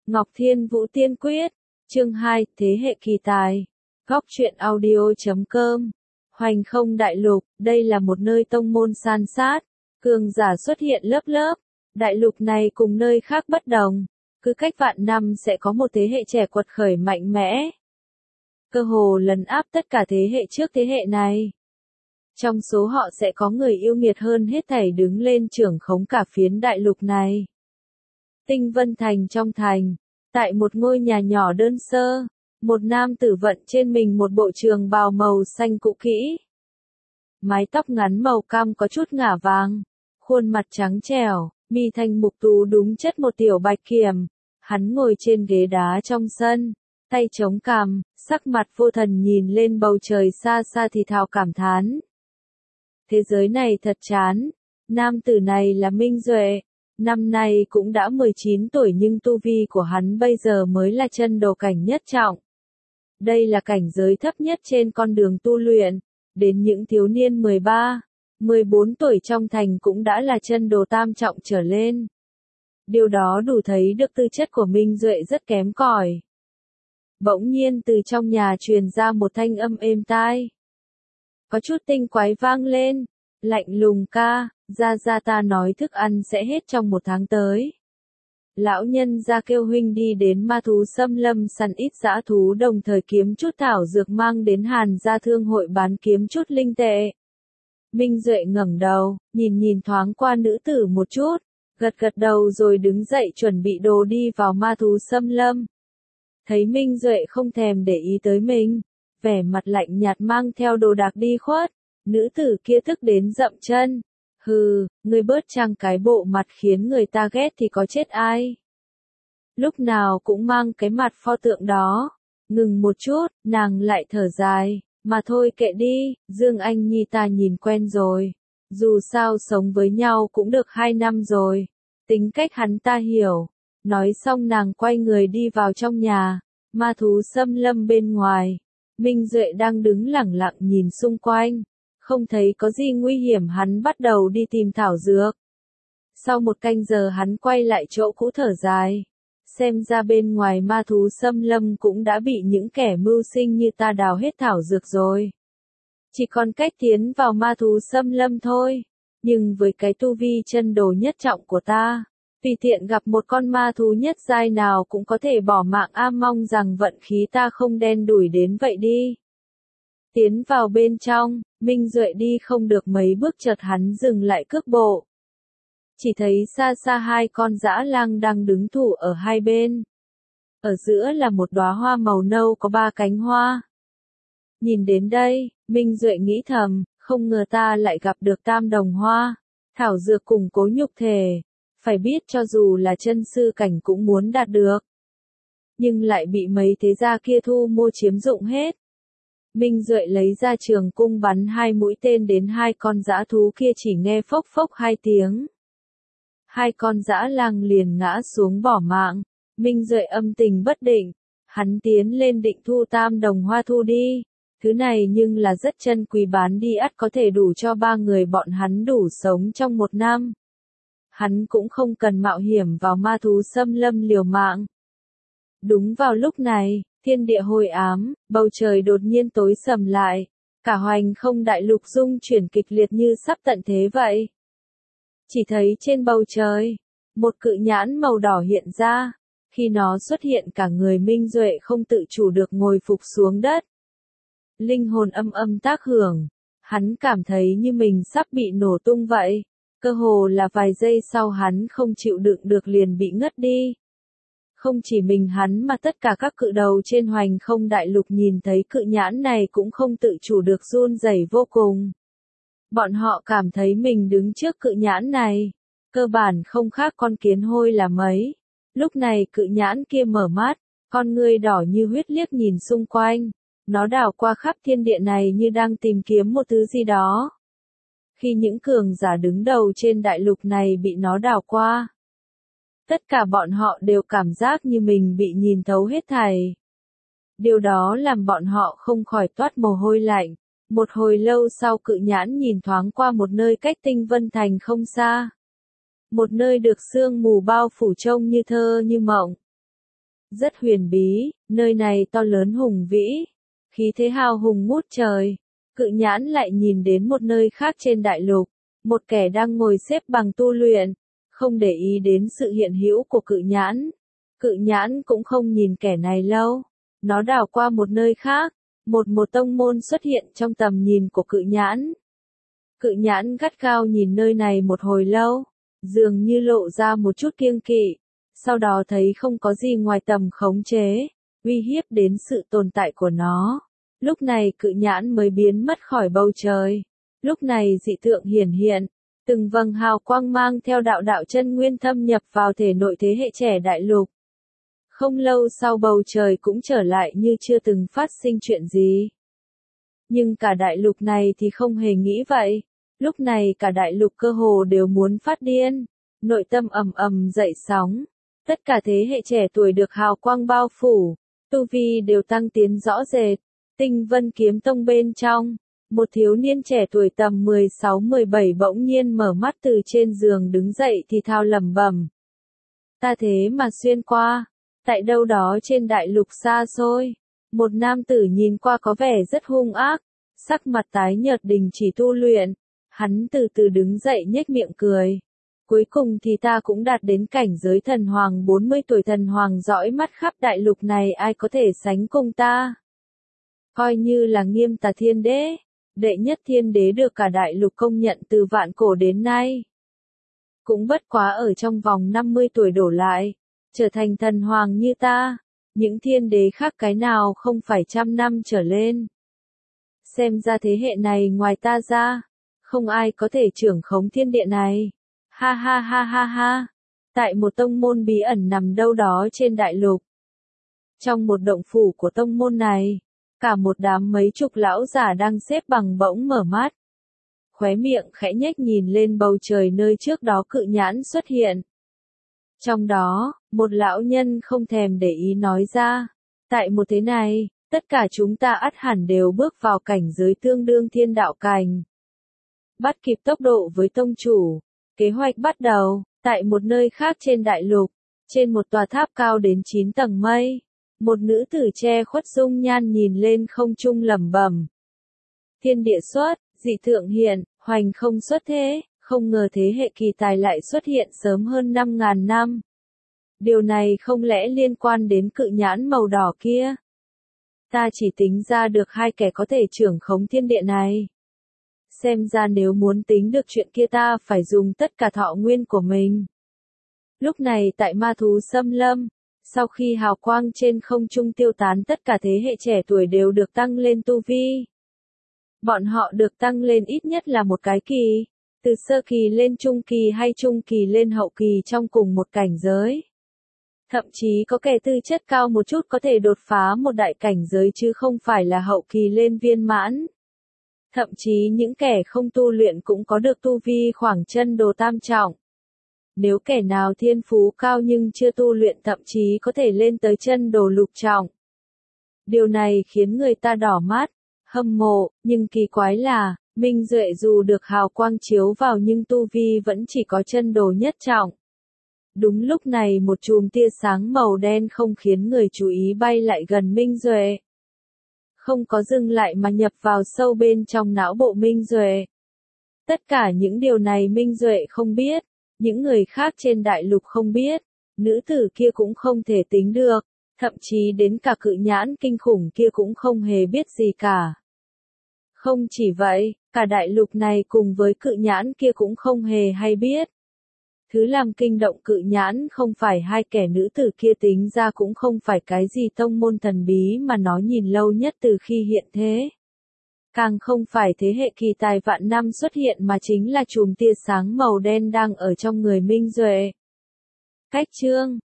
Ngọc Thiên Vũ Tiên Quyết, chương 2, Thế hệ kỳ tài. Góc truyện audio.com. Hoành không đại lục, đây là một nơi tông môn san sát, cường giả xuất hiện lớp lớp. Đại lục này cùng nơi khác bất đồng, cứ cách vạn năm sẽ có một thế hệ trẻ quật khởi mạnh mẽ. Cơ hồ lấn áp tất cả thế hệ trước thế hệ này. Trong số họ sẽ có người yêu nghiệt hơn hết thảy đứng lên trưởng khống cả phiến đại lục này. Tinh Vân Thành trong thành, tại một ngôi nhà nhỏ đơn sơ, một nam tử vận trên mình một bộ trường bào màu xanh cũ kỹ. Mái tóc ngắn màu cam có chút ngả vàng, khuôn mặt trắng trẻo, mi thanh mục tú đúng chất một tiểu bạch kiểm. Hắn ngồi trên ghế đá trong sân, tay chống cằm, sắc mặt vô thần nhìn lên bầu trời xa xa thì thào cảm thán. Thế giới này thật chán. Nam tử này là Minh Duệ. Năm nay cũng đã 19 tuổi nhưng tu vi của hắn bây giờ mới là chân đồ cảnh nhất trọng. Đây là cảnh giới thấp nhất trên con đường tu luyện. Đến những thiếu niên 13, 14 tuổi trong thành cũng đã là chân đồ tam trọng trở lên. Điều đó đủ thấy được tư chất của Minh Duệ rất kém cỏi. Bỗng nhiên từ trong nhà truyền ra một thanh âm êm tai. Có chút tinh quái vang lên. Lạnh lùng ca, ra ta nói thức ăn sẽ hết trong một tháng tới. Lão nhân ra kêu huynh đi đến ma thú xâm lâm săn ít dã thú đồng thời kiếm chút thảo dược mang đến Hàn gia thương hội bán kiếm chút linh tệ. Minh Duệ ngẩng đầu, nhìn thoáng qua nữ tử một chút, gật đầu rồi đứng dậy chuẩn bị đồ đi vào ma thú xâm lâm. Thấy Minh Duệ không thèm để ý tới mình, vẻ mặt lạnh nhạt mang theo đồ đạc đi khuất. Nữ tử kia tức đến dậm chân. Hừ, ngươi bớt trang cái bộ mặt khiến người ta ghét thì có chết ai. Lúc nào cũng mang cái mặt pho tượng đó. Ngừng một chút, nàng lại thở dài. Mà thôi kệ đi, Dương Anh Nhi ta nhìn quen rồi. Dù sao sống với nhau cũng được 2 năm rồi. Tính cách hắn ta hiểu. Nói xong nàng quay người đi vào trong nhà. Ma thú xâm lâm bên ngoài. Minh Duệ đang đứng lẳng lặng nhìn xung quanh. Không thấy có gì nguy hiểm hắn bắt đầu đi tìm thảo dược. Sau một canh giờ hắn quay lại chỗ cũ thở dài. Xem ra bên ngoài ma thú xâm lâm cũng đã bị những kẻ mưu sinh như ta đào hết thảo dược rồi. Chỉ còn cách tiến vào ma thú xâm lâm thôi. Nhưng với cái tu vi chân đồ nhất trọng của ta, tùy tiện gặp một con ma thú nhất giai nào cũng có thể bỏ mạng mong rằng vận khí ta không đen đủi đến vậy đi. Tiến vào bên trong, Minh Duệ đi không được mấy bước chợt hắn dừng lại cước bộ. Chỉ thấy xa xa 2 con dã lang đang đứng thủ ở hai bên. Ở giữa là một đóa hoa màu nâu có 3 cánh hoa. Nhìn đến đây, Minh Duệ nghĩ thầm, không ngờ ta lại gặp được tam đồng hoa. Thảo dược củng cố nhục thể. Phải biết cho dù là chân sư cảnh cũng muốn đạt được. Nhưng lại bị mấy thế gia kia thu mua chiếm dụng hết. Minh Duệ lấy ra trường cung bắn 2 mũi tên đến 2 con dã thú kia chỉ nghe phốc phốc 2 tiếng. 2 con dã lang liền ngã xuống bỏ mạng. Minh Duệ âm tình bất định. Hắn tiến lên định thu tam đồng hoa thu đi. Thứ này nhưng là rất chân quý bán đi ắt có thể đủ cho 3 người bọn hắn đủ sống trong 1 năm. Hắn cũng không cần mạo hiểm vào ma thú xâm lâm liều mạng. Đúng vào lúc này, thiên địa hồi ám, bầu trời đột nhiên tối sầm lại. Cả hoành không đại lục rung chuyển kịch liệt như sắp tận thế vậy. Chỉ thấy trên bầu trời, một cự nhãn màu đỏ hiện ra. Khi nó xuất hiện cả người Minh Duệ không tự chủ được ngồi phục xuống đất. Linh hồn âm tác hưởng. Hắn cảm thấy như mình sắp bị nổ tung vậy. Cơ hồ là vài giây sau hắn không chịu đựng được liền bị ngất đi. Không chỉ mình hắn mà tất cả các cự đầu trên hoành không đại lục nhìn thấy cự nhãn này cũng không tự chủ được run rẩy vô cùng. Bọn họ cảm thấy mình đứng trước cự nhãn này, cơ bản không khác con kiến hôi là mấy. Lúc này cự nhãn kia mở mắt, con ngươi đỏ như huyết liếc nhìn xung quanh. Nó đảo qua khắp thiên địa này như đang tìm kiếm một thứ gì đó. Khi những cường giả đứng đầu trên đại lục này bị nó đảo qua, tất cả bọn họ đều cảm giác như mình bị nhìn thấu hết thảy. Điều đó làm bọn họ không khỏi toát mồ hôi lạnh. Một hồi lâu sau cự nhãn nhìn thoáng qua một nơi cách Tinh Vân Thành không xa. Một nơi được sương mù bao phủ trông như thơ như mộng. rất huyền bí, nơi này to lớn hùng vĩ, khí thế hào hùng ngút trời. Cự nhãn lại nhìn đến một nơi khác trên đại lục, một kẻ đang ngồi xếp bằng tu luyện, không để ý đến sự hiện hữu của cự nhãn. Cự nhãn cũng không nhìn kẻ này lâu, nó đảo qua một nơi khác, một tông môn xuất hiện trong tầm nhìn của cự nhãn. Cự nhãn gắt gao nhìn nơi này một hồi lâu, dường như lộ ra một chút kiêng kỵ, sau đó thấy không có gì ngoài tầm khống chế, uy hiếp đến sự tồn tại của nó. Lúc này cự nhãn mới biến mất khỏi bầu trời. Lúc này dị tượng hiển hiện, từng vầng hào quang mang theo đạo chân nguyên thâm nhập vào thể nội thế hệ trẻ đại lục. Không lâu sau bầu trời cũng trở lại như chưa từng phát sinh chuyện gì. Nhưng cả đại lục này thì không hề nghĩ vậy. Lúc này cả đại lục cơ hồ đều muốn phát điên, nội tâm ầm ầm dậy sóng. Tất cả thế hệ trẻ tuổi được hào quang bao phủ, tu vi đều tăng tiến rõ rệt. Tinh Vân Kiếm Tông bên trong, một thiếu niên trẻ tuổi tầm 16-17 bỗng nhiên mở mắt từ trên giường đứng dậy thì thào lẩm bẩm. Ta thế mà xuyên qua, tại đâu đó trên đại lục xa xôi, một nam tử nhìn qua có vẻ rất hung ác, sắc mặt tái nhợt đình chỉ tu luyện, hắn từ từ đứng dậy nhếch miệng cười. Cuối cùng thì ta cũng đạt đến cảnh giới thần hoàng 40 tuổi, thần hoàng dõi mắt khắp đại lục này, ai có thể sánh cùng ta. Coi như là Nghiêm Tà Thiên Đế, đệ nhất thiên đế được cả đại lục công nhận từ vạn cổ đến nay. Cũng bất quá ở trong vòng 50 tuổi đổ lại, trở thành thần hoàng như ta, những thiên đế khác cái nào không phải trăm năm trở lên. Xem ra thế hệ này ngoài ta ra, không ai có thể trưởng khống thiên địa này. Ha ha ha ha ha. Tại một tông môn bí ẩn nằm đâu đó trên đại lục. Trong một động phủ của tông môn này, cả một đám mấy chục lão già đang xếp bằng bỗng mở mắt. Khóe miệng khẽ nhếch nhìn lên bầu trời nơi trước đó cự nhãn xuất hiện. Trong đó, một lão nhân không thèm để ý nói ra, tại một thế này, tất cả chúng ta ắt hẳn đều bước vào cảnh giới tương đương thiên đạo cảnh. Bắt kịp tốc độ với tông chủ, kế hoạch bắt đầu, tại một nơi khác trên đại lục, trên một tòa tháp cao đến 9 tầng mây. Một nữ tử che khuất dung nhan nhìn lên không trung lẩm bẩm. Thiên địa xuất, dị tượng hiện, hoành không xuất thế, không ngờ thế hệ kỳ tài lại xuất hiện sớm hơn 5.000 năm. Điều này không lẽ liên quan đến cự nhãn màu đỏ kia? Ta chỉ tính ra được hai kẻ có thể trưởng khống thiên địa này. Xem ra nếu muốn tính được chuyện kia ta phải dùng tất cả thọ nguyên của mình. Lúc này tại ma thú xâm lâm, sau khi hào quang trên không trung tiêu tán, tất cả thế hệ trẻ tuổi đều được tăng lên tu vi. Bọn họ được tăng lên ít nhất là một cái kỳ, từ sơ kỳ lên trung kỳ hay trung kỳ lên hậu kỳ trong cùng một cảnh giới. Thậm chí có kẻ tư chất cao một chút có thể đột phá một đại cảnh giới chứ không phải là hậu kỳ lên viên mãn. Thậm chí những kẻ không tu luyện cũng có được tu vi khoảng chân đồ tam trọng. Nếu kẻ nào thiên phú cao nhưng chưa tu luyện thậm chí có thể lên tới chân đồ lục trọng. Điều này khiến người ta đỏ mắt, hâm mộ, nhưng kỳ quái là, Minh Duệ dù được hào quang chiếu vào nhưng tu vi vẫn chỉ có chân đồ nhất trọng. Đúng lúc này một chùm tia sáng màu đen không khiến người chú ý bay lại gần Minh Duệ. Không có dừng lại mà nhập vào sâu bên trong não bộ Minh Duệ. Tất cả những điều này Minh Duệ không biết, những người khác trên đại lục không biết, nữ tử kia cũng không thể tính được, thậm chí đến cả cự nhãn kinh khủng kia cũng không hề biết gì cả. Không chỉ vậy, cả đại lục này cùng với cự nhãn kia cũng không hề hay biết. Thứ làm kinh động cự nhãn không phải hai kẻ nữ tử kia, tính ra cũng không phải cái gì tông môn thần bí mà nó nhìn lâu nhất từ khi hiện thế. Càng không phải thế hệ kỳ tài vạn năm xuất hiện mà chính là chùm tia sáng màu đen đang ở trong người Minh Duệ. Cách chương